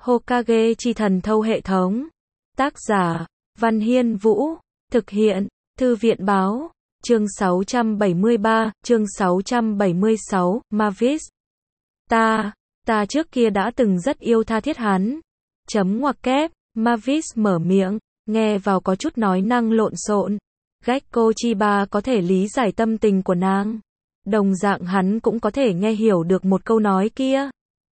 Hokage chi thần thâu hệ thống. Tác giả, Văn Hiên Vũ. Thực hiện, Thư viện Báo. Chương 673, chương 676, Mavis. Ta trước kia đã từng rất yêu tha thiết hắn. Ngoặc kép, Mavis mở miệng, nghe vào có chút nói năng lộn xộn. Gekko Chiba có thể lý giải tâm tình của nàng. Đồng dạng hắn cũng có thể nghe hiểu được một câu nói kia.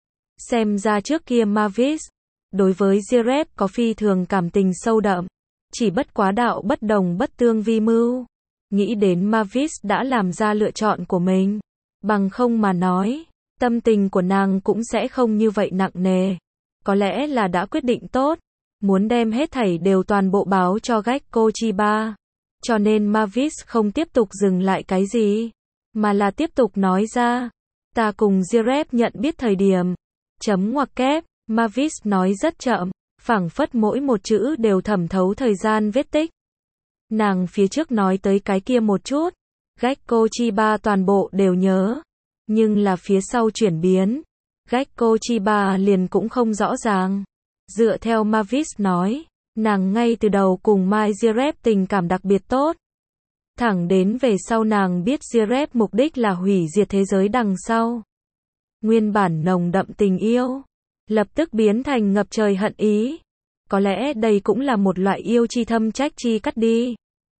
Xem ra trước kia Mavis, đối với Jiraiya có phi thường cảm tình sâu đậm. Chỉ bất quá đạo bất đồng bất tương vi mưu. Nghĩ đến Mavis đã làm ra lựa chọn của mình. Bằng không mà nói, tâm tình của nàng cũng sẽ không như vậy nặng nề. Có lẽ là đã quyết định tốt, muốn đem hết thảy đều toàn bộ báo cho Gekko Chiba. Cho nên Mavis không tiếp tục dừng lại cái gì, mà là tiếp tục nói ra. Ta cùng Jiraiya nhận biết thời điểm. Ngoặc kép, Mavis nói rất chậm, phảng phất mỗi một chữ đều thẩm thấu thời gian vết tích. Nàng phía trước nói tới cái kia một chút, Gekko Chiba toàn bộ đều nhớ. Nhưng là phía sau chuyển biến, Gekko Chiba liền cũng không rõ ràng. Dựa theo Mavis nói, nàng ngay từ đầu cùng Mai Jiraiya tình cảm đặc biệt tốt. Thẳng đến về sau nàng biết Jiraiya mục đích là hủy diệt thế giới đằng sau. Nguyên bản nồng đậm tình yêu, lập tức biến thành ngập trời hận ý. Có lẽ đây cũng là một loại yêu chi thâm trách chi cắt đi.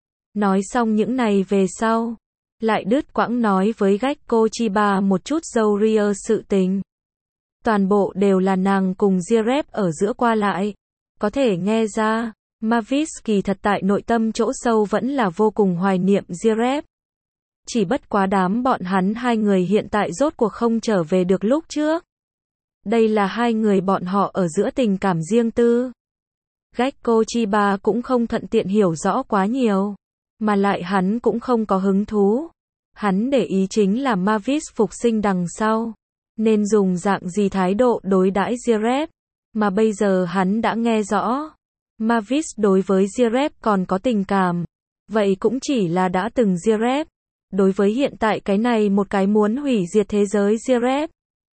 Nói xong những này về sau, lại đứt quãng nói với Gekko Chiba một chút dâu ria sự tình. Toàn bộ đều là nàng cùng Jiraiya ở giữa qua lại. Có thể nghe ra, Mavis kỳ thật tại nội tâm chỗ sâu vẫn là vô cùng hoài niệm Jiraiya. Chỉ bất quá đám bọn hắn hai người hiện tại rốt cuộc không trở về được lúc trước. Đây là hai người bọn họ ở giữa tình cảm riêng tư. Gekko Chiba cũng không thuận tiện hiểu rõ quá nhiều, mà lại hắn cũng không có hứng thú. Hắn để ý chính là Mavis phục sinh đằng sau, nên dùng dạng gì thái độ đối đãi Jiraiya. Mà bây giờ hắn đã nghe rõ, Mavis đối với Jiraiya còn có tình cảm. Vậy cũng chỉ là đã từng Jiraiya. Đối với hiện tại cái này một cái muốn hủy diệt thế giới Jiraiya,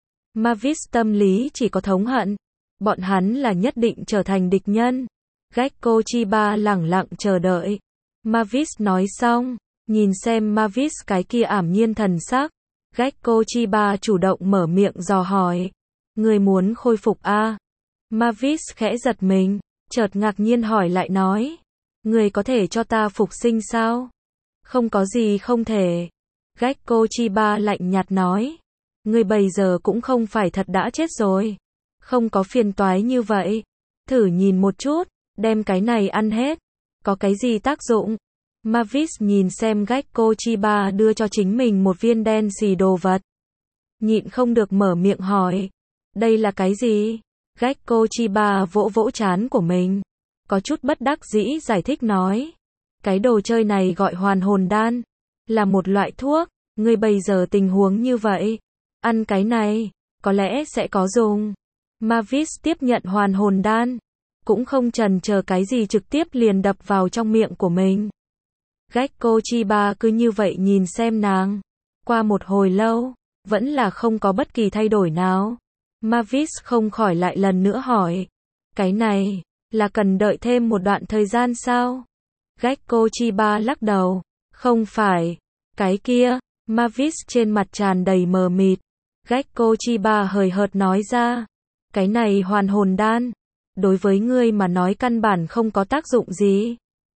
Mavis tâm lý chỉ có thống hận. Bọn hắn là nhất định trở thành địch nhân. Gekko Chiba lẳng lặng chờ đợi. Mavis nói xong, nhìn xem Mavis cái kia ảm nhiên thần sắc. Gekko Chiba chủ động mở miệng dò hỏi. Người muốn khôi phục a? Mavis khẽ giật mình, chợt ngạc nhiên hỏi lại nói. Người có thể cho ta phục sinh sao? Không có gì không thể. Gekko Chiba lạnh nhạt nói. Người bây giờ cũng không phải thật đã chết rồi. Không có phiền toái như vậy. Thử nhìn một chút, đem cái này ăn hết. Có cái gì tác dụng? Mavis nhìn xem Gekko Chiba đưa cho chính mình một viên đen xì đồ vật. Nhịn không được mở miệng hỏi. Đây là cái gì? Gekko Chiba vỗ vỗ trán của mình. Có chút bất đắc dĩ giải thích nói. Cái đồ chơi này gọi hoàn hồn đan. Là một loại thuốc. Ngươi bây giờ tình huống như vậy. Ăn cái này, có lẽ sẽ có dùng. Mavis tiếp nhận hoàn hồn đan. Cũng không chần chờ cái gì trực tiếp liền đập vào trong miệng của mình. Gekko Chiba cứ như vậy nhìn xem nàng. Qua một hồi lâu, vẫn là không có bất kỳ thay đổi nào. Mavis không khỏi lại lần nữa hỏi. Cái này, là cần đợi thêm một đoạn thời gian sao? Gekko Chiba lắc đầu. Không phải. Cái kia, Mavis trên mặt tràn đầy mờ mịt. Gekko Chiba hời hợt nói ra. Cái này hoàn hồn đan. Đối với ngươi mà nói căn bản không có tác dụng gì.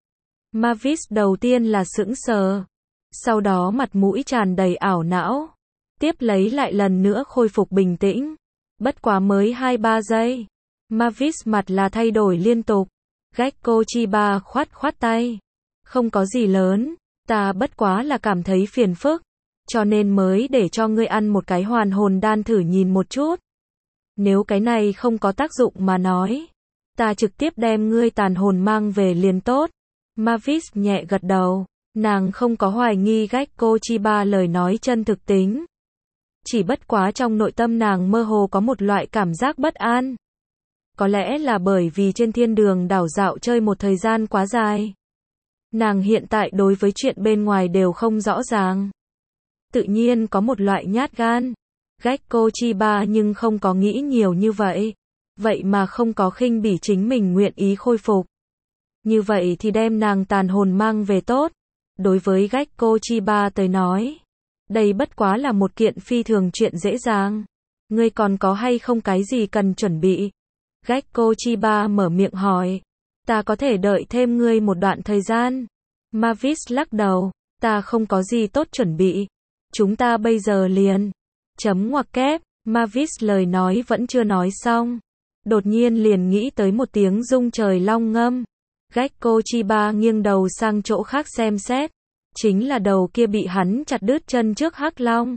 Mavis đầu tiên là sững sờ. Sau đó mặt mũi tràn đầy ảo não. Tiếp lấy lại lần nữa khôi phục bình tĩnh. Bất quá mới 2-3 giây. Mavis mặt là thay đổi liên tục. Gekko Chiba khoát tay. Không có gì lớn. Ta bất quá là cảm thấy phiền phức. Cho nên mới để cho ngươi ăn một cái hoàn hồn đan thử nhìn một chút. Nếu cái này không có tác dụng mà nói. Ta trực tiếp đem ngươi tàn hồn mang về liền tốt. Mavis nhẹ gật đầu. Nàng không có hoài nghi Gekko Chiba lời nói chân thực tính. Chỉ bất quá trong nội tâm nàng mơ hồ có một loại cảm giác bất an. Có lẽ là bởi vì trên thiên đường đảo dạo chơi một thời gian quá dài. Nàng hiện tại đối với chuyện bên ngoài đều không rõ ràng. Tự nhiên có một loại nhát gan. Gekko Chiba nhưng không có nghĩ nhiều như vậy. vậy mà không có khinh bỉ chính mình nguyện ý khôi phục. Như vậy thì đem nàng tàn hồn mang về tốt. Đối với Gekko Chiba tới nói, đây bất quá là một kiện phi thường chuyện dễ dàng. Ngươi còn có hay không cái gì cần chuẩn bị? Gekko Chiba mở miệng hỏi. Ta có thể đợi thêm ngươi một đoạn thời gian. Mavis lắc đầu. Ta không có gì tốt chuẩn bị. Chúng ta bây giờ liền. Chấm ngoặc kép. Mavis lời nói vẫn chưa nói xong. Đột nhiên liền nghĩ tới một tiếng rung trời long ngâm. Gekko Chiba nghiêng đầu sang chỗ khác xem xét. Chính là đầu kia bị hắn chặt đứt chân trước hắc long.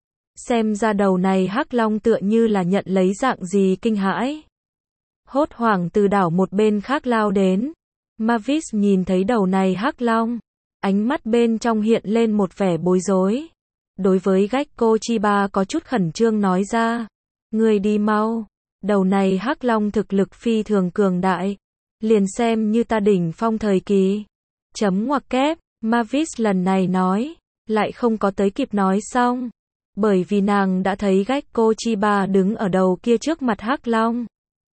Xem ra đầu này hắc long tựa như là nhận lấy dạng gì kinh hãi. Hốt hoảng từ đảo một bên khác lao đến. Mavis nhìn thấy đầu này hắc long. Ánh mắt bên trong hiện lên một vẻ bối rối. Đối với Gekko Chiba có chút khẩn trương nói ra. Ngươi đi mau. Đầu này hắc long thực lực phi thường cường đại. Liền xem như ta đỉnh phong thời kỳ. Chấm ngoặc kép. Mavis lần này nói. Lại không có tới kịp nói xong. Bởi vì nàng đã thấy Gekko Chiba đứng ở đầu kia trước mặt hắc long.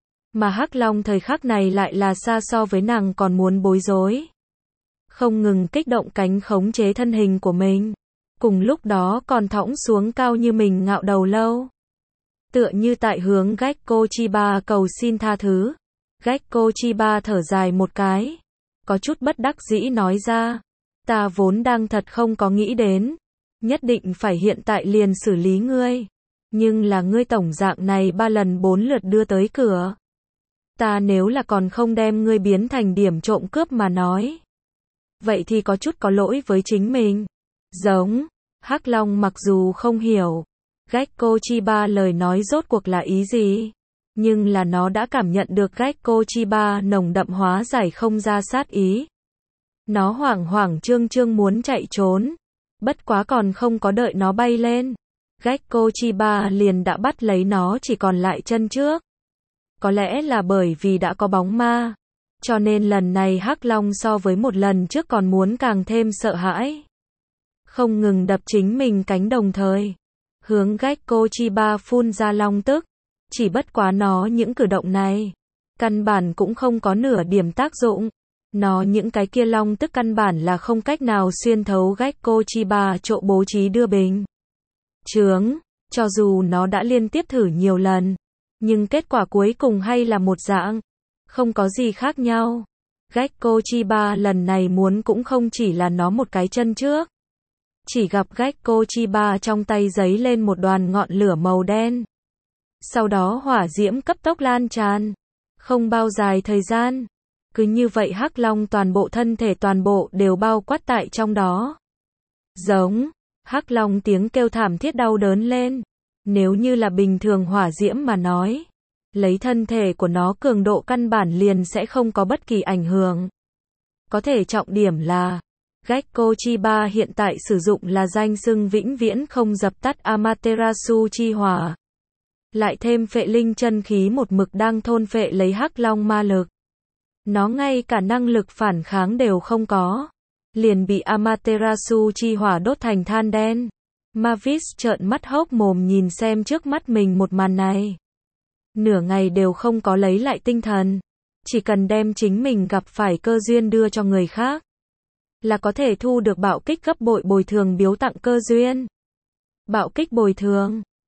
Mà hắc long thời khắc này lại là xa so với nàng còn muốn bối rối. Không ngừng kích động cánh khống chế thân hình của mình. Cùng lúc đó còn thõng xuống cao như mình ngạo đầu lâu. Tựa như tại hướng Gekko Chiba cầu xin tha thứ. Gekko Chiba thở dài một cái. Có chút bất đắc dĩ nói ra. Ta vốn đang thật không có nghĩ đến. Nhất định phải hiện tại liền xử lý ngươi. Nhưng là ngươi tổng dạng này 3 lần 4 lượt đưa tới cửa. Ta nếu là còn không đem ngươi biến thành điểm trộm cướp mà nói. Vậy thì có chút có lỗi với chính mình. Giống. Hắc Long mặc dù không hiểu. Gekko Chiba lời nói rốt cuộc là ý gì. Nhưng là nó đã cảm nhận được Gekko Chiba nồng đậm hóa giải không ra sát ý. Nó hoảng hoảng trương trương muốn chạy trốn. Bất quá còn không có đợi nó bay lên. Gekko Chiba liền đã bắt lấy nó chỉ còn lại chân trước. Có lẽ là bởi vì đã có bóng ma. Cho nên lần này hắc long so với một lần trước còn muốn càng thêm sợ hãi. Không ngừng đập chính mình cánh đồng thời. Hướng Gekko Chiba phun ra long tức. Chỉ bất quá nó những cử động này. Căn bản cũng không có nửa điểm tác dụng. Nó những cái kia long tức căn bản là không cách nào xuyên thấu Gekko Chiba chỗ bố trí đưa bình. Chướng, cho dù nó đã liên tiếp thử nhiều lần. Nhưng kết quả cuối cùng hay là một dạng. Không có gì khác nhau. Gekko Chiba lần này muốn cũng không chỉ là nó một cái chân trước. Chỉ gặp Gekko Chiba trong tay giấy lên một đoàn ngọn lửa màu đen. Sau đó hỏa diễm cấp tốc lan tràn. Không bao dài thời gian. Cứ như vậy hắc long toàn bộ thân thể toàn bộ đều bao quát tại trong đó. Giống. Hắc long tiếng kêu thảm thiết đau đớn lên. Nếu như là bình thường hỏa diễm mà nói. Lấy thân thể của nó cường độ căn bản liền sẽ không có bất kỳ ảnh hưởng. Có thể trọng điểm là. Gekko Chiba hiện tại sử dụng là danh xưng vĩnh viễn không dập tắt Amaterasu chi hỏa. Lại thêm phệ linh chân khí một mực đang thôn phệ lấy hắc long ma lực. Nó ngay cả năng lực phản kháng đều không có. Liền bị Amaterasu chi hỏa đốt thành than đen. Mavis trợn mắt hốc mồm nhìn xem trước mắt mình một màn này. Nửa ngày đều không có lấy lại tinh thần. Chỉ cần đem chính mình gặp phải cơ duyên đưa cho người khác. Là có thể thu được bạo kích gấp bội bồi thường biếu tặng cơ duyên. Bạo kích bồi thường.